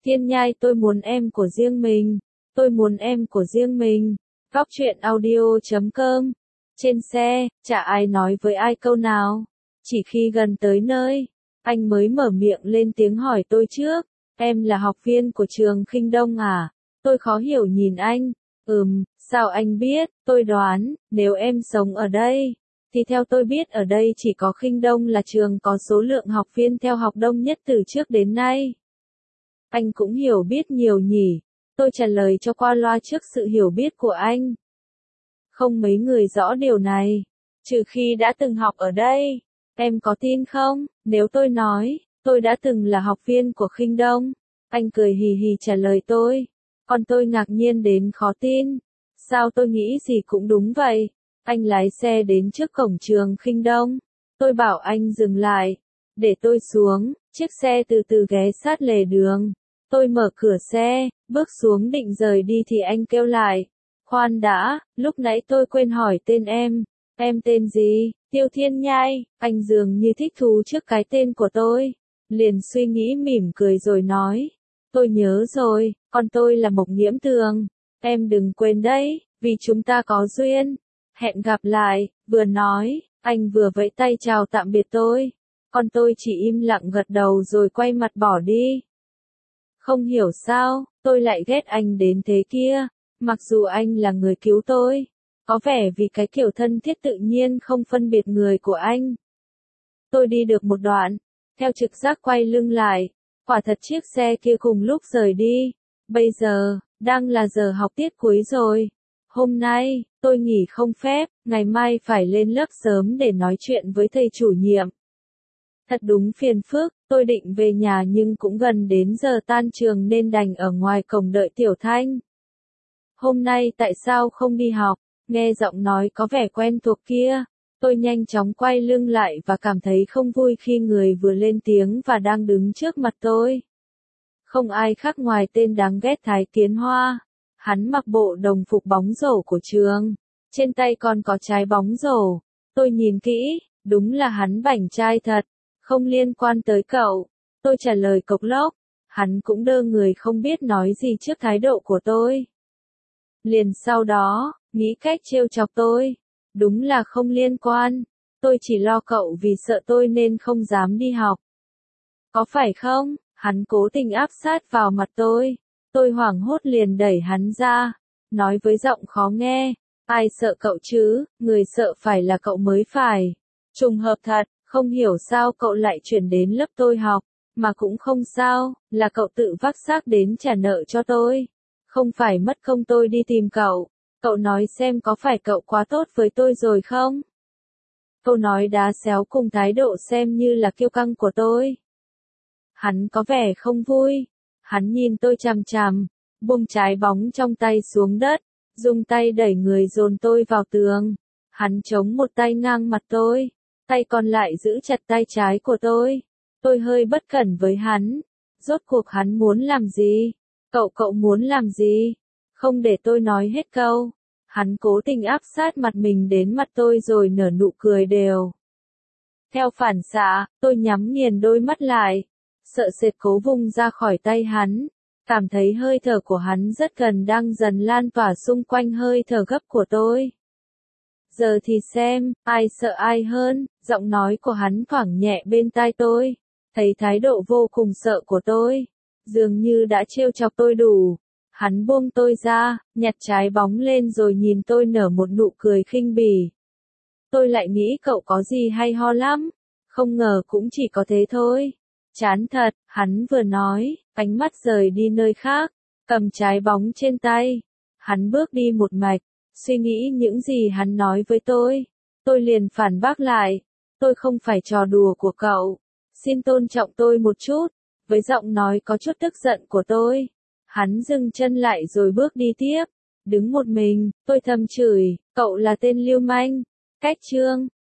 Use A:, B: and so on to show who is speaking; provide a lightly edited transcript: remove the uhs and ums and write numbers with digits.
A: Thiên Nhai, tôi muốn em của riêng mình. Tôi muốn em của riêng mình. Góc truyện audio.com. Trên xe, chả ai nói với ai câu nào. Chỉ khi gần tới nơi, anh mới mở miệng lên tiếng hỏi tôi trước. Em là học viên của trường Khinh Đông à? Tôi khó hiểu nhìn anh. Sao anh biết? Tôi đoán, nếu em sống ở đây, thì theo tôi biết ở đây chỉ có Khinh Đông là trường có số lượng học viên theo học đông nhất từ trước đến nay. Anh cũng hiểu biết nhiều nhỉ? Tôi trả lời cho qua loa trước sự hiểu biết của anh. Không mấy người rõ điều này, trừ khi đã từng học ở đây. Em có tin không, nếu tôi nói, tôi đã từng là học viên của Khinh Đông? Anh cười hì hì trả lời tôi. Còn tôi ngạc nhiên đến khó tin. Sao tôi nghĩ gì cũng đúng vậy? Anh lái xe đến trước cổng trường Khinh Đông. Tôi bảo anh dừng lại, để tôi xuống. Chiếc xe từ từ ghé sát lề đường. Tôi mở cửa xe, bước xuống định rời đi thì anh kêu lại. Khoan đã, lúc nãy tôi quên hỏi tên em. Em tên gì? Tiêu Thiên Nhai. Anh dường như thích thú trước cái tên của tôi. Liền suy nghĩ mỉm cười rồi nói. Tôi nhớ rồi, còn tôi là Mộc Nghiễm Tường. Em đừng quên đấy, vì chúng ta có duyên. Hẹn gặp lại, vừa nói, anh vừa vẫy tay chào tạm biệt tôi. Còn tôi chỉ im lặng gật đầu rồi quay mặt bỏ đi. Không hiểu sao, tôi lại ghét anh đến thế kia, mặc dù anh là người cứu tôi. Có vẻ vì cái kiểu thân thiết tự nhiên không phân biệt người của anh. Tôi đi được một đoạn, theo trực giác quay lưng lại. Quả thật chiếc xe kia cùng lúc rời đi. Bây giờ, đang là giờ học tiết cuối rồi. Hôm nay, tôi nghỉ không phép, ngày mai phải lên lớp sớm để nói chuyện với thầy chủ nhiệm. Thật đúng phiền phức, tôi định về nhà nhưng cũng gần đến giờ tan trường nên đành ở ngoài cổng đợi Tiểu Thanh. Hôm nay tại sao không đi học? Nghe giọng nói có vẻ quen thuộc kia. Tôi nhanh chóng quay lưng lại và cảm thấy không vui khi người vừa lên tiếng và đang đứng trước mặt tôi. Không ai khác ngoài tên đáng ghét Thái Kiến Hoa. Hắn mặc bộ đồng phục bóng rổ của trường. Trên tay còn có trái bóng rổ. Tôi nhìn kỹ, đúng là hắn bảnh trai thật. Không liên quan tới cậu. Tôi trả lời cộc lốc. Hắn cũng đơ người không biết nói gì trước thái độ của tôi. Liền sau đó, nghĩ cách trêu chọc tôi. Đúng là không liên quan. Tôi chỉ lo cậu vì sợ tôi nên không dám đi học. Có phải không? Hắn cố tình áp sát vào mặt tôi. Tôi hoảng hốt liền đẩy hắn ra. Nói với giọng khó nghe. Ai sợ cậu chứ, người sợ phải là cậu mới phải. Trùng hợp thật, không hiểu sao cậu lại chuyển đến lớp tôi học. Mà cũng không sao, là cậu tự vác xác đến trả nợ cho tôi. Không phải mất công tôi đi tìm cậu. Cậu nói xem có phải cậu quá tốt với tôi rồi không? Câu nói đá xéo cùng thái độ xem như là kiêu căng của tôi. Hắn có vẻ không vui. Hắn nhìn tôi chằm chằm, buông trái bóng trong tay xuống đất, dùng tay đẩy người dồn tôi vào tường. Hắn chống một tay ngang mặt tôi, tay còn lại giữ chặt tay trái của tôi. Tôi hơi bất cẩn với hắn. Rốt cuộc hắn muốn làm gì? Cậu muốn làm gì? Không để tôi nói hết câu. Hắn cố tình áp sát mặt mình đến mặt tôi rồi nở nụ cười đều. Theo phản xạ, tôi nhắm nghiền đôi mắt lại. Sợ sệt cố vùng ra khỏi tay hắn. Cảm thấy hơi thở của hắn rất gần đang dần lan tỏa xung quanh hơi thở gấp của tôi. Giờ thì xem, ai sợ ai hơn, giọng nói của hắn thoảng nhẹ bên tai tôi. Thấy thái độ vô cùng sợ của tôi. Dường như đã trêu chọc tôi đủ. Hắn buông tôi ra, nhặt trái bóng lên rồi nhìn tôi nở một nụ cười khinh bỉ. Tôi lại nghĩ cậu có gì hay ho lắm. Không ngờ cũng chỉ có thế thôi. Chán thật, hắn vừa nói, ánh mắt rời đi nơi khác, cầm trái bóng trên tay. Hắn bước đi một mạch, suy nghĩ những gì hắn nói với tôi. Tôi liền phản bác lại. Tôi không phải trò đùa của cậu. Xin tôn trọng tôi một chút. Với giọng nói có chút tức giận của tôi. Hắn dừng chân lại rồi bước đi tiếp. Đứng một mình, tôi thầm chửi, cậu là tên lưu manh. Cách chương.